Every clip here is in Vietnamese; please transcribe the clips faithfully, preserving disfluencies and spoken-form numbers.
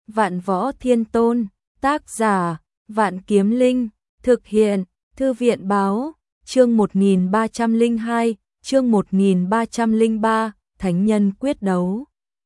Vạn Võ Thiên Tôn, tác giả, Vạn Kiếm Linh, thực hiện, Thư viện báo, chương một nghìn ba trăm lẻ hai, chương một nghìn ba trăm lẻ ba, Thánh Nhân quyết đấu.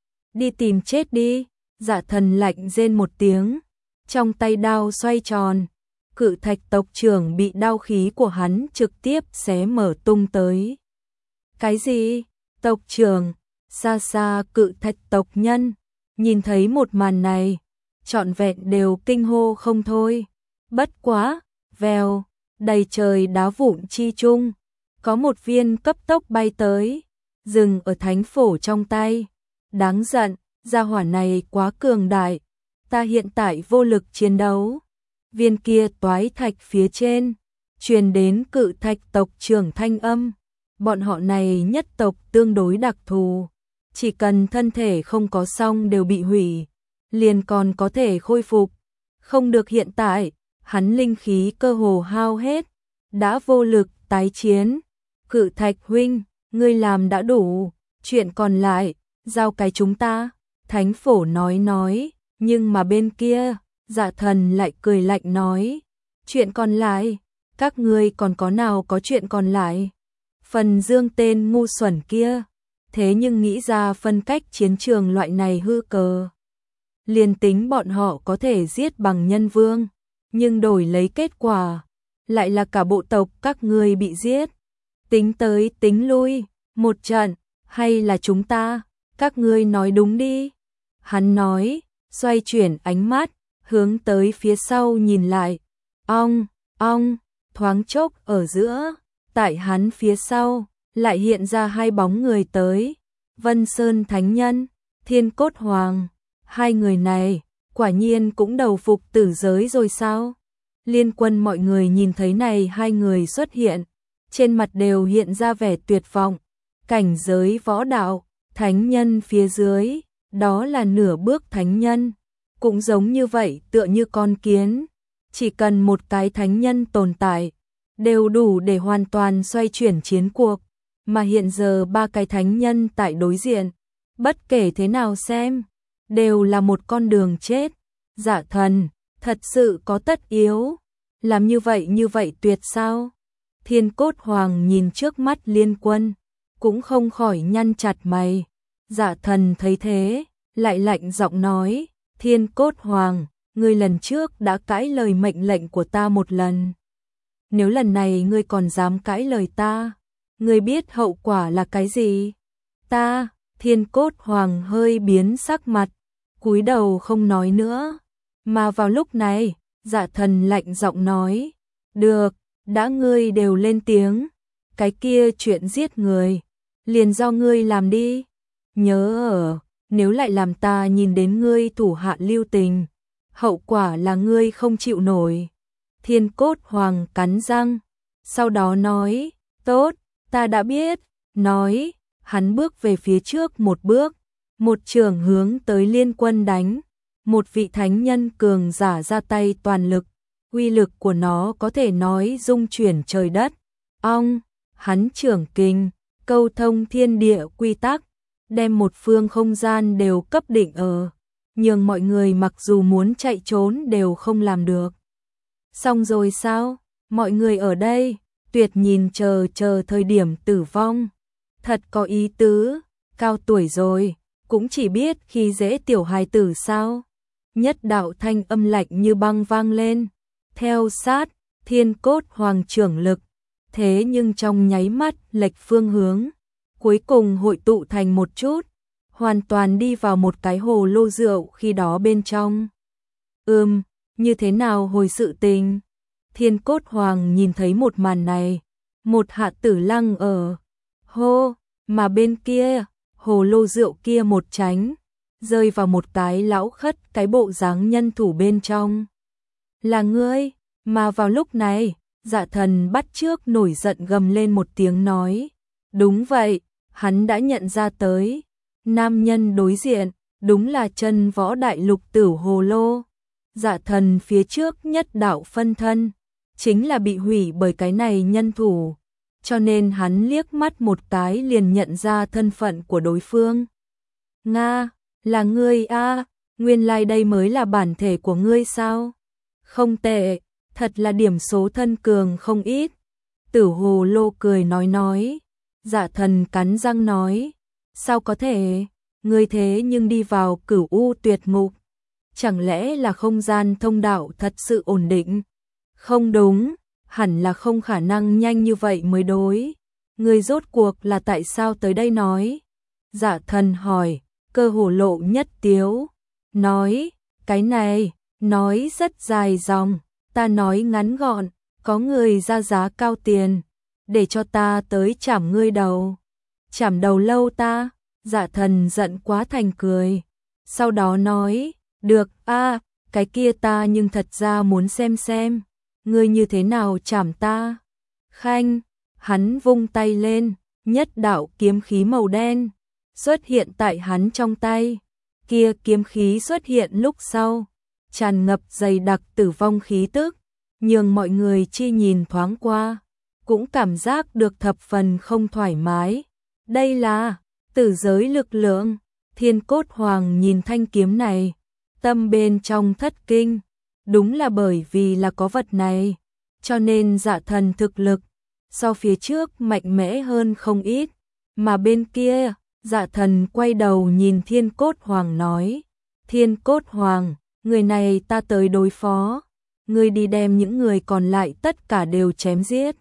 Đi tìm chết đi, Dạ Thần lạnh rên một tiếng, trong tay đao xoay tròn, Cự Thạch tộc trưởng bị đao khí của hắn trực tiếp xé mở tung tới. Cái gì? Tộc trưởng, xa xa Cự Thạch tộc nhân, nhìn thấy một màn này, trọn vẹn đều kinh hô không thôi. Bất quá, vèo, đầy trời đá vụn chi chung, có một viên cấp tốc bay tới, dừng ở thánh phổ trong tay. Đáng giận, gia hỏa này quá cường đại, ta hiện tại vô lực chiến đấu. Viên kia toái thạch phía trên, truyền đến Cự Thạch tộc trưởng thanh âm. Bọn họ này nhất tộc tương đối đặc thù, chỉ cần thân thể không có xong đều bị hủy, liền còn có thể khôi phục. Không được hiện tại, hắn linh khí cơ hồ hao hết, đã vô lực tái chiến. Cự Thạch huynh, ngươi làm đã đủ, chuyện còn lại, giao cái chúng ta. Thánh phổ nói nói, nhưng mà bên kia, Dạ Thần lại cười lạnh nói, chuyện còn lại, các ngươi còn có nào có chuyện còn lại. Phần Dương tên ngu xuẩn kia, thế nhưng nghĩ ra phân cách chiến trường loại này hư cờ. Liền tính bọn họ có thể giết bằng nhân vương, nhưng đổi lấy kết quả, lại là cả bộ tộc các ngươi bị giết. Tính tới tính lui, một trận, hay là chúng ta, các ngươi nói đúng đi. Hắn nói, xoay chuyển ánh mắt, hướng tới phía sau nhìn lại. Ong, ong, thoáng chốc ở giữa, tại hắn phía sau, lại hiện ra hai bóng người tới. Vân Sơn Thánh Nhân, Thiên Cốt Hoàng, hai người này, quả nhiên cũng đầu phục tử giới rồi sao? Liên Quân mọi người nhìn thấy này hai người xuất hiện, trên mặt đều hiện ra vẻ tuyệt vọng. Cảnh giới võ đạo, Thánh Nhân phía dưới, đó là nửa bước Thánh Nhân, cũng giống như vậy tựa như con kiến. Chỉ cần một cái Thánh Nhân tồn tại, đều đủ để hoàn toàn xoay chuyển chiến cuộc. Mà hiện giờ ba cái Thánh Nhân tại đối diện, bất kể thế nào xem, đều là một con đường chết. Dạ Thần, thật sự có tất yếu làm như vậy như vậy tuyệt sao? Thiên Cốt Hoàng nhìn trước mắt Liên Quân, cũng không khỏi nhăn chặt mày. Dạ Thần thấy thế, lại lạnh giọng nói, Thiên Cốt Hoàng, ngươi lần trước đã cãi lời mệnh lệnh của ta một lần. Nếu lần này ngươi còn dám cãi lời ta, ngươi biết hậu quả là cái gì? Ta, Thiên Cốt Hoàng hơi biến sắc mặt, cúi đầu không nói nữa. Mà vào lúc này, Dạ Thần lạnh giọng nói, được, đã ngươi đều lên tiếng, cái kia chuyện giết người, liền do ngươi làm đi. Nhớ ở, nếu lại làm ta nhìn đến ngươi thủ hạ lưu tình, hậu quả là ngươi không chịu nổi. Thiên Cốt Hoàng cắn răng, sau đó nói, tốt, ta đã biết. Nói, hắn bước về phía trước một bước, một chưởng hướng tới Liên Quân đánh. Một vị Thánh Nhân cường giả ra tay toàn lực, uy lực của nó có thể nói rung chuyển trời đất. Ong, hắn chưởng kình, câu thông thiên địa quy tắc, đem một phương không gian đều cấp định ở, nhường mọi người mặc dù muốn chạy trốn đều không làm được. Xong rồi sao? Mọi người ở đây, tuyệt nhìn chờ chờ thời điểm tử vong. Thật có ý tứ, cao tuổi rồi, cũng chỉ biết khi dễ tiểu hài tử sao? Nhất đạo thanh âm lạnh như băng vang lên, theo sát, Thiên Cốt Hoàng trưởng lực, thế nhưng trong nháy mắt lệch phương hướng, cuối cùng hội tụ thành một chút, hoàn toàn đi vào một cái hồ lô rượu khi đó bên trong. Ừm, như thế nào hồi sự tình? Thiên Cốt Hoàng nhìn thấy một màn này, một hạ tử lăng ở hô, mà bên kia, hồ lô rượu kia một tránh, rơi vào một cái lão khất cái bộ dáng nhân thủ bên trong. Là ngươi, mà vào lúc này, Dạ Thần bắt trước nổi giận gầm lên một tiếng nói. Đúng vậy, hắn đã nhận ra tới. Nam nhân đối diện, đúng là chân võ đại lục tử hồ lô. Dạ Thần phía trước nhất đạo phân thân, chính là bị hủy bởi cái này nhân thủ. Cho nên hắn liếc mắt một cái liền nhận ra thân phận của đối phương. Nga, là ngươi a, Nguyên lai like đây mới là bản thể của ngươi sao? Không tệ, thật là điểm số thân cường không ít. Tử Hồ Lô cười nói nói. Dạ Thần cắn răng nói. Sao có thể? Ngươi thế nhưng đi vào Cửu U Tuyệt Ngục. Chẳng lẽ là không gian thông đạo thật sự ổn định? Không đúng, hẳn là không khả năng nhanh như vậy mới đối. Ngươi rốt cuộc là tại sao tới đây nói? Dạ Thần hỏi, Cơ Hồ Lộ nhất tiếu. Nói, cái này, nói rất dài dòng, ta nói ngắn gọn, có người ra giá cao tiền, để cho ta tới chảm ngươi đầu. Chảm đầu lâu ta? Dạ Thần giận quá thành cười. Sau đó nói, được a, cái kia ta nhưng thật ra muốn xem xem, ngươi như thế nào chảm ta. Khanh, hắn vung tay lên, nhất đạo kiếm khí màu đen xuất hiện tại hắn trong tay. Kia kiếm khí xuất hiện lúc sau, tràn ngập dày đặc tử vong khí tức, nhường mọi người chi nhìn thoáng qua, cũng cảm giác được thập phần không thoải mái. Đây là tử giới lực lượng. Thiên Cốt Hoàng nhìn thanh kiếm này, tâm bên trong thất kinh. Đúng là bởi vì là có vật này, cho nên Dạ Thần thực lực so phía trước mạnh mẽ hơn không ít. Mà bên kia, Dạ Thần quay đầu nhìn Thiên Cốt Hoàng nói, Thiên Cốt Hoàng, người này ta tới đối phó, ngươi đi đem những người còn lại tất cả đều chém giết.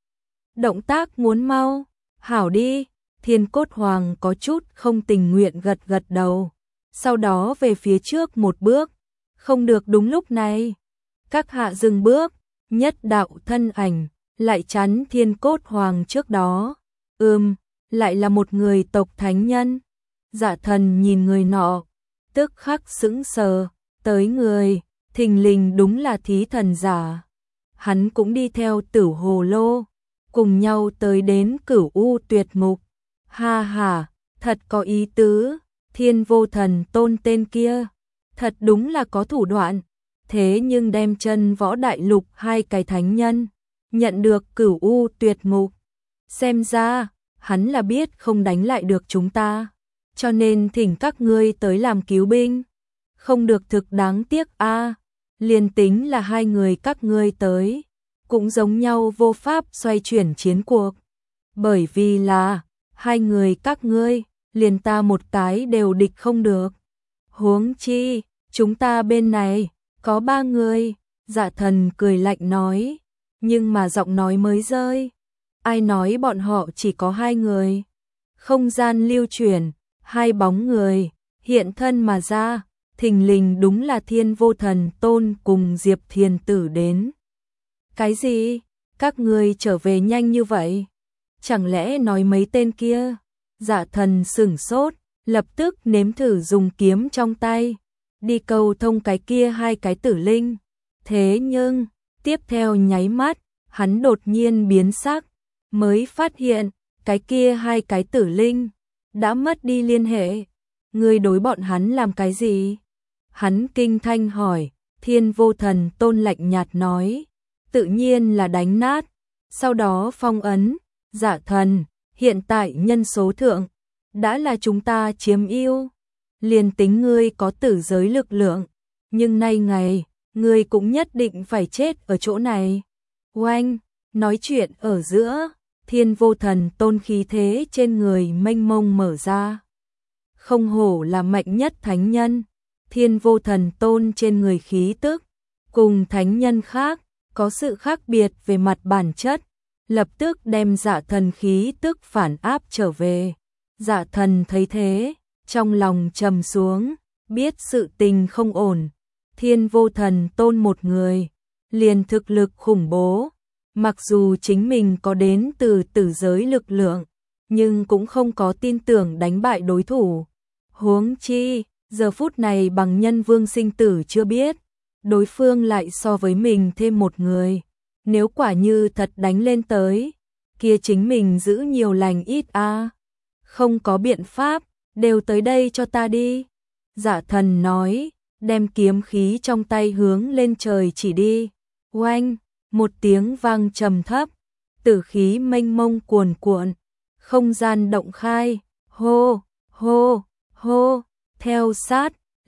Động tác muốn mau, hảo đi. Thiên Cốt Hoàng có chút không tình nguyện gật gật đầu, sau đó về phía trước một bước. Không được, đúng lúc này, các hạ dừng bước, nhất đạo thân ảnh lại chắn Thiên Cốt Hoàng trước đó. Ừm, lại là một người tộc thánh nhân. Dạ Thần nhìn người nọ, tức khắc sững sờ, tới người, thình lình đúng là thí thần giả. Hắn cũng đi theo Tử Hồ Lô, cùng nhau tới đến Cửu U Tuyệt Ngục. Ha ha, thật có ý tứ, Thiên Vô Thần Tôn tên kia, thật đúng là có thủ đoạn, thế nhưng đem chân võ đại lục hai cái thánh nhân, nhận được Cửu U Tuyệt Ngục. Xem ra, hắn là biết không đánh lại được chúng ta, cho nên thỉnh các ngươi tới làm cứu binh. Không được, thực đáng tiếc a, à, liền tính là hai người các ngươi tới, cũng giống nhau vô pháp xoay chuyển chiến cuộc. Bởi vì là hai người các ngươi, liền ta một cái đều địch không được. Huống chi, chúng ta bên này, có ba người. Dạ Thần cười lạnh nói, nhưng mà giọng nói mới rơi. Ai nói bọn họ chỉ có hai người? Không gian lưu chuyển, hai bóng người, hiện thân mà ra, thình lình đúng là Thiên Vô Thần Tôn cùng Diệp Thiền Tử đến. Cái gì? Các ngươi trở về nhanh như vậy? Chẳng lẽ nói mấy tên kia? Dạ Thần sửng sốt, lập tức nếm thử dùng kiếm trong tay, đi cầu thông cái kia hai cái tử linh. Thế nhưng, tiếp theo nháy mắt, hắn đột nhiên biến sắc, mới phát hiện, cái kia hai cái tử linh, đã mất đi liên hệ. Ngươi đối bọn hắn làm cái gì? Hắn kinh thanh hỏi. Thiên Vô Thần Tôn lạnh nhạt nói, tự nhiên là đánh nát, sau đó phong ấn. Dạ Thần, hiện tại nhân số thượng, đã là chúng ta chiếm ưu. Liền tính ngươi có tử giới lực lượng, nhưng nay ngày, ngươi cũng nhất định phải chết ở chỗ này. Oanh, nói chuyện ở giữa, Thiên Vô Thần Tôn khí thế trên người mênh mông mở ra. Không hổ là mạnh nhất thánh nhân, Thiên Vô Thần Tôn trên người khí tức, cùng thánh nhân khác, có sự khác biệt về mặt bản chất, lập tức đem Dạ Thần khí tức phản áp trở về. Dạ Thần thấy thế, trong lòng trầm xuống, biết sự tình không ổn. Thiên Vô Thần Tôn một người, liền thực lực khủng bố, mặc dù chính mình có đến từ tử giới lực lượng, nhưng cũng không có tin tưởng đánh bại đối thủ. Huống chi, giờ phút này bằng nhân vương sinh tử chưa biết, đối phương lại so với mình thêm một người. Nếu quả như thật đánh lên tới, kia chính mình giữ nhiều lành ít a. À. Không có biện pháp, đều tới đây cho ta đi. Dạ Thần nói, đem kiếm khí trong tay hướng lên trời chỉ đi. Oanh, một tiếng vang trầm thấp, tử khí mênh mông cuồn cuộn, không gian động khai, hô, hô, hô, theo sát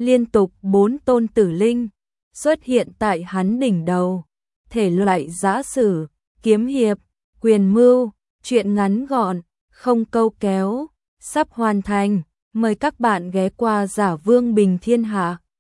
Liên tục bốn tôn tử linh xuất hiện tại hắn đỉnh đầu. Thể loại giã sử, kiếm hiệp, quyền mưu, truyện ngắn gọn, không câu kéo, sắp hoàn thành. Mời các bạn ghé qua Giả Vương Bình Thiên Hạ.